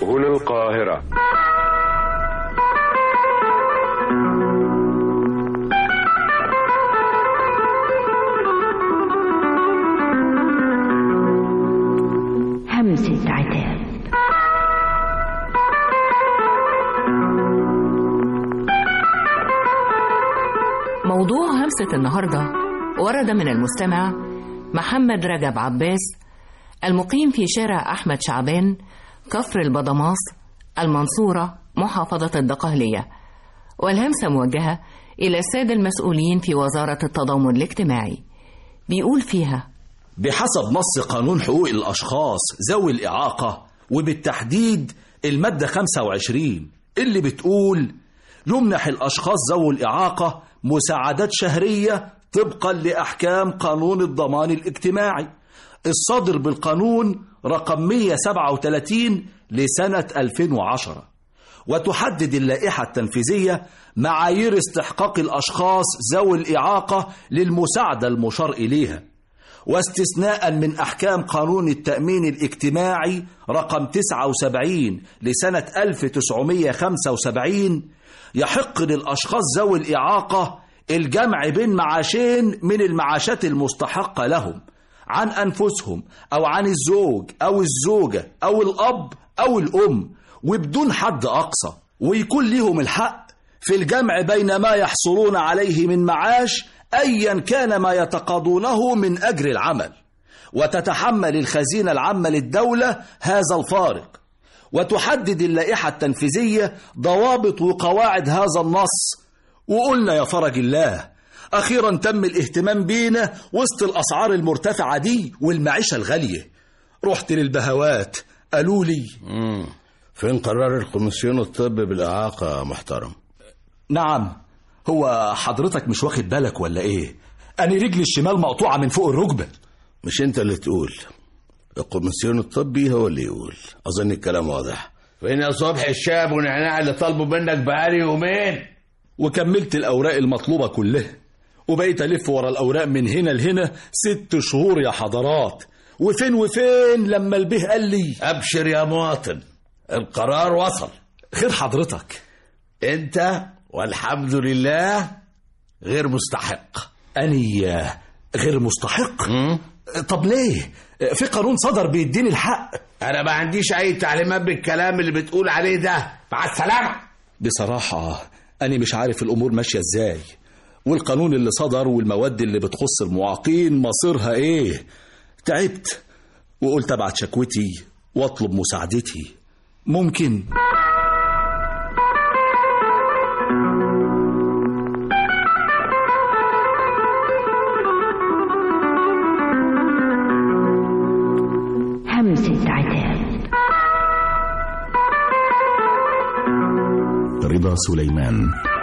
هنا القاهرة. همسة عتاب. موضوع همسة النهاردة ورد من المستمع محمد رجب عباس المقيم في شارع أحمد شعبان، كفر البضماس، المنصورة، محافظة الدقهلية، والهمسة موجهة إلى السادة المسؤولين في وزارة التضامن الاجتماعي. بيقول فيها: بحسب نص قانون حقوق الأشخاص ذوي الإعاقة، وبالتحديد المادة 25 اللي بتقول يمنح الأشخاص ذوي الإعاقة مساعدات شهرية طبقا لأحكام قانون الضمان الاجتماعي الصادر بالقانون رقم 137 لسنة 2010، وتحدد اللائحة التنفيذية معايير استحقاق الأشخاص ذوي الإعاقة للمساعدة المشار إليها، واستثناء من أحكام قانون التأمين الاجتماعي رقم 79 لسنة 1975 يحق للأشخاص ذوي الإعاقة الجمع بين معاشين من المعاشات المستحقة لهم عن أنفسهم أو عن الزوج أو الزوجة أو الأب أو الأم، وبدون حد أقصى، ويكون لهم الحق في الجمع بين ما يحصلون عليه من معاش أيا كان ما يتقاضونه من أجر العمل، وتتحمل الخزينة العامة للدولة هذا الفارق، وتحدد اللائحة التنفيذية ضوابط وقواعد هذا النص. وقلنا يا فرج الله أخيرا تم الاهتمام بينا وسط الأسعار المرتفعة دي والمعيشة الغالية. رحت للبهوات قالوا لي فين قرار الكوميسيون الطبي بالإعاقة محترم؟ نعم. هو حضرتك مش واخد بالك ولا ايه؟ أنا رجلي الشمال مقطوعة من فوق الركبة. مش انت اللي تقول، الكوميسيون الطبي هو اللي يقول. أظن الكلام واضح. فين يا صبحي الشاب ونعناع اللي طالبه منك بقالي يومين؟ وكملت الأوراق المطلوبة كلها، وبقيت ألف ورا الأوراق من هنا لهنا 6 شهور يا حضرات. وفين لما البيه قال لي أبشر يا مواطن، القرار وصل. خير حضرتك؟ أنت والحمد لله غير مستحق. أني غير مستحق؟ طب ليه؟ في قانون صدر بيديني الحق. أنا ما عنديش أي تعليمات بالكلام اللي بتقول عليه ده. مع السلامة. بصراحة أنا مش عارف الأمور ماشية إزاي، والقانون اللي صدر والمواد اللي بتخص المعاقين مصيرها إيه. تعبت وقلت أبعت شكوتي وأطلب مساعدتي. ممكن همسة عتاب. رضا سليمان.